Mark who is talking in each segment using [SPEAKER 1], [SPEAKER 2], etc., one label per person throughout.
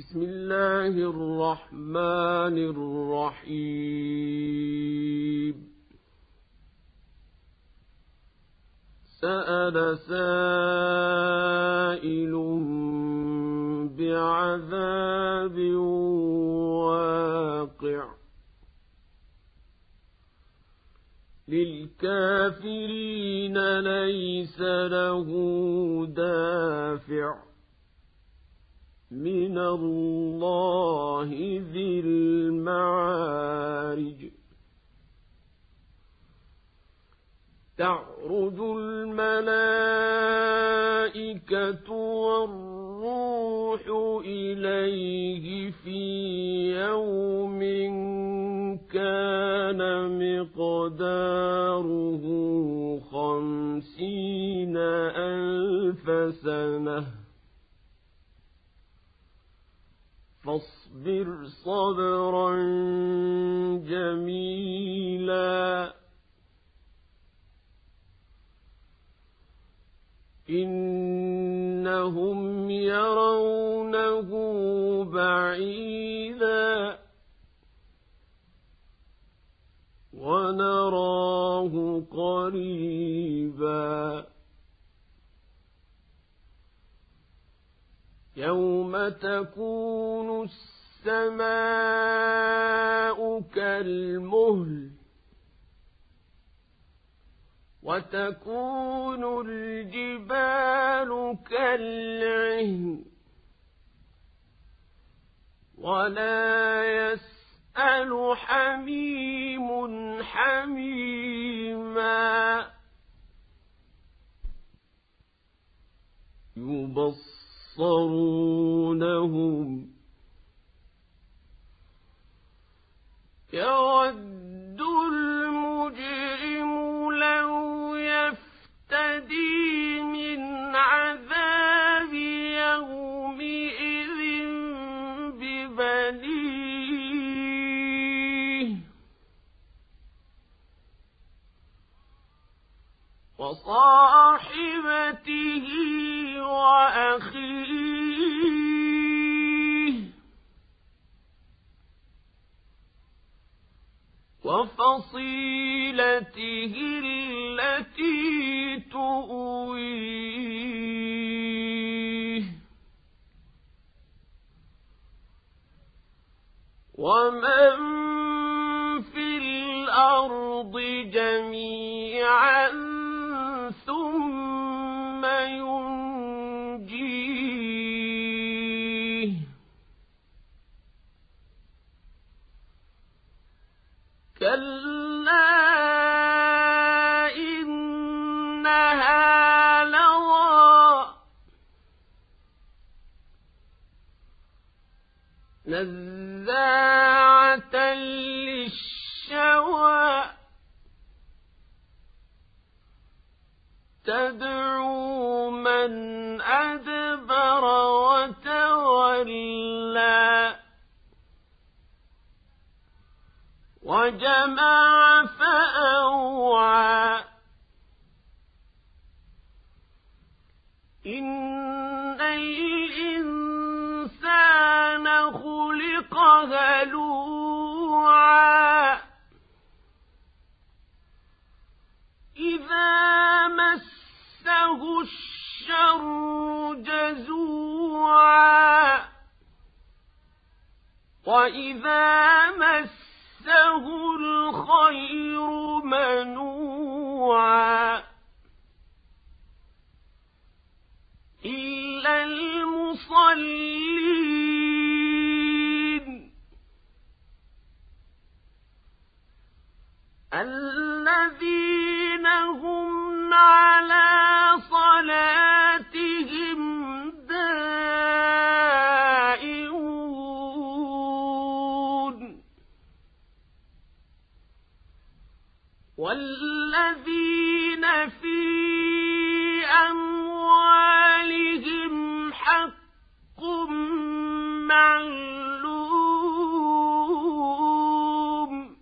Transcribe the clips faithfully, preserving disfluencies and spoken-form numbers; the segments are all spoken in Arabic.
[SPEAKER 1] بسم الله الرحمن الرحيم سأل سائل بعذاب واقع للكافرين ليس له دافع من الله ذي المعارج تعرج الملائكة والروح إليه في يوم كان مقداره خمسين ألف سنة فاصبر صبرا جميلا إنهم يرونه بعيدا ونراه قريبا يوم تكون السماء كالمهل وتكون الجبال كالعهن ولا يسأل حميم حميما يبصرونهم يود المجرم لو يفتدي من عذاب يومئذ ببنيه وصاحبته وأخيه وفصيلته التي تؤويه ومن في الأرض جميعا ثم ينجيه كلا إنها لظى نزاعة للشوى تدعو من أدبر وتولى وجمع فأوعى إن الإنسان خلق هلوعا إذا مسه الشر جزوعا وإذا مسه الخير منوعا إلا المصلين الذين هم على صلاتهم دائمون والذين في أموالهم حق معلوم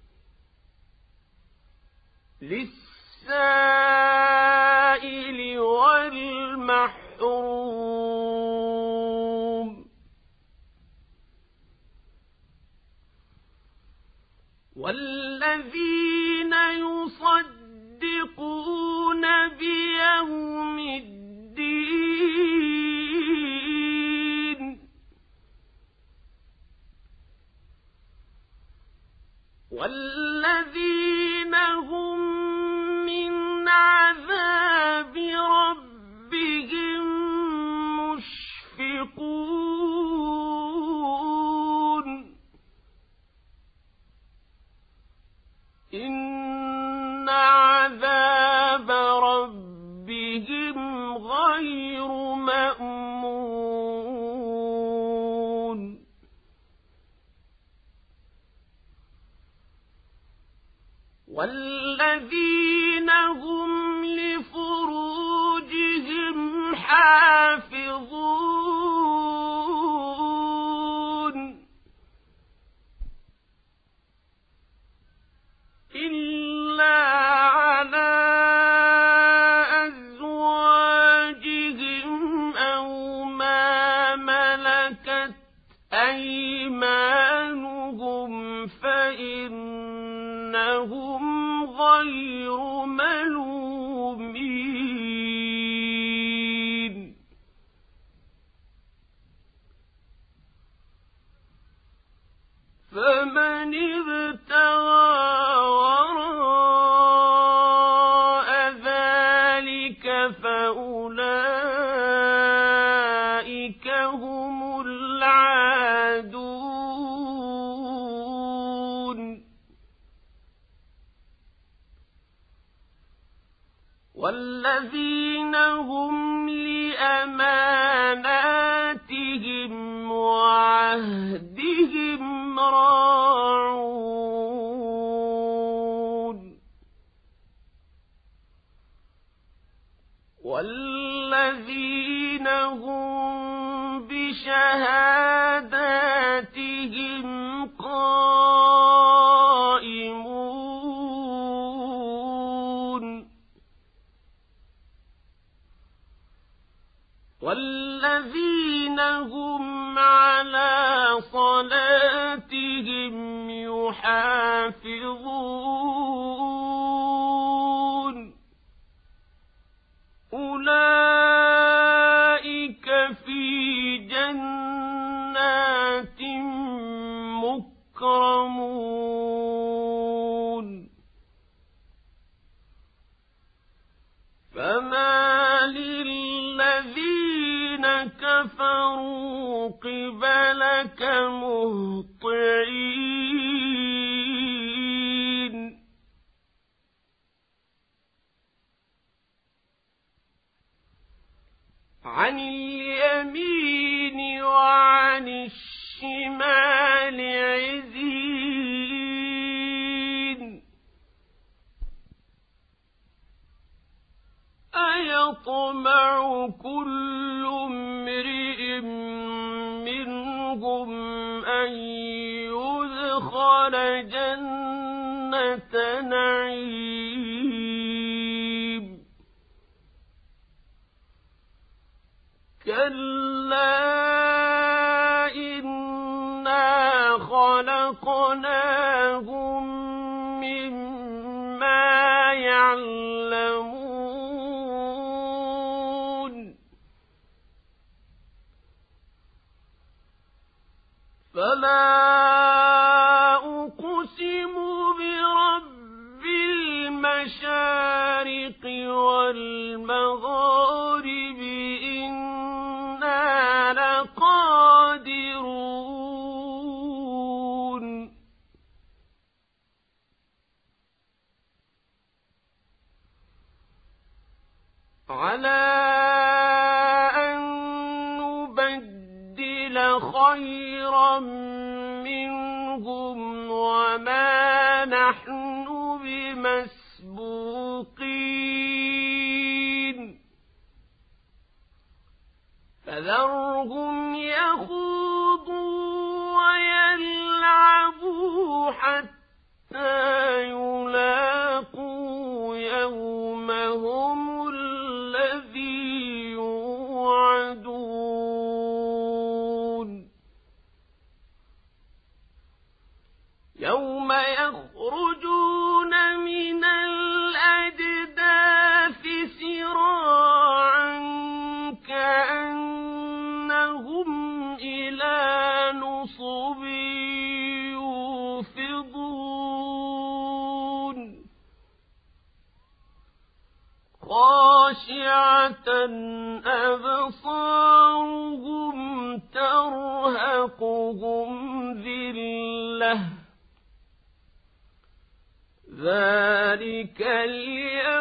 [SPEAKER 1] للسائل والمحروم الذين يصدقون بيوم الدين والذين هم من عذاب ربهم مشفقون إن عذاب ربهم غير مأمون والذين هم لفروجهم حافظون إلا على أزواجهم أو ما ملكت أيمانهم فإنهم غير ملومين فمن ابتغى وراء ذلك فأولئك هم العادون والذين هم لأماناتهم وعهدهم راعون والذين هم بشهاداتهم قائمون والذين هم على صلاتهم يحافظون أولئك في جنات مكرمون فما للذين كفروا قبلك مهطعين عن اليمين وعن الشمال عزين أيطمع كل امرئ منهم أن يدخل جنة نعيم كلا إنا خلقناهم مما يعلمون فلا أقسم برب المشارق والمغارب إنا لقادرون على أن نبدل خيرا منهم وما نحن بمسبوقين فذرهم يخوضوا ويلعبوا حتى يلاقوا يومهم الذي يوعدون يوم يخرجون خاشعة أبصارهم ترهقهم ذلة ذلك اليوم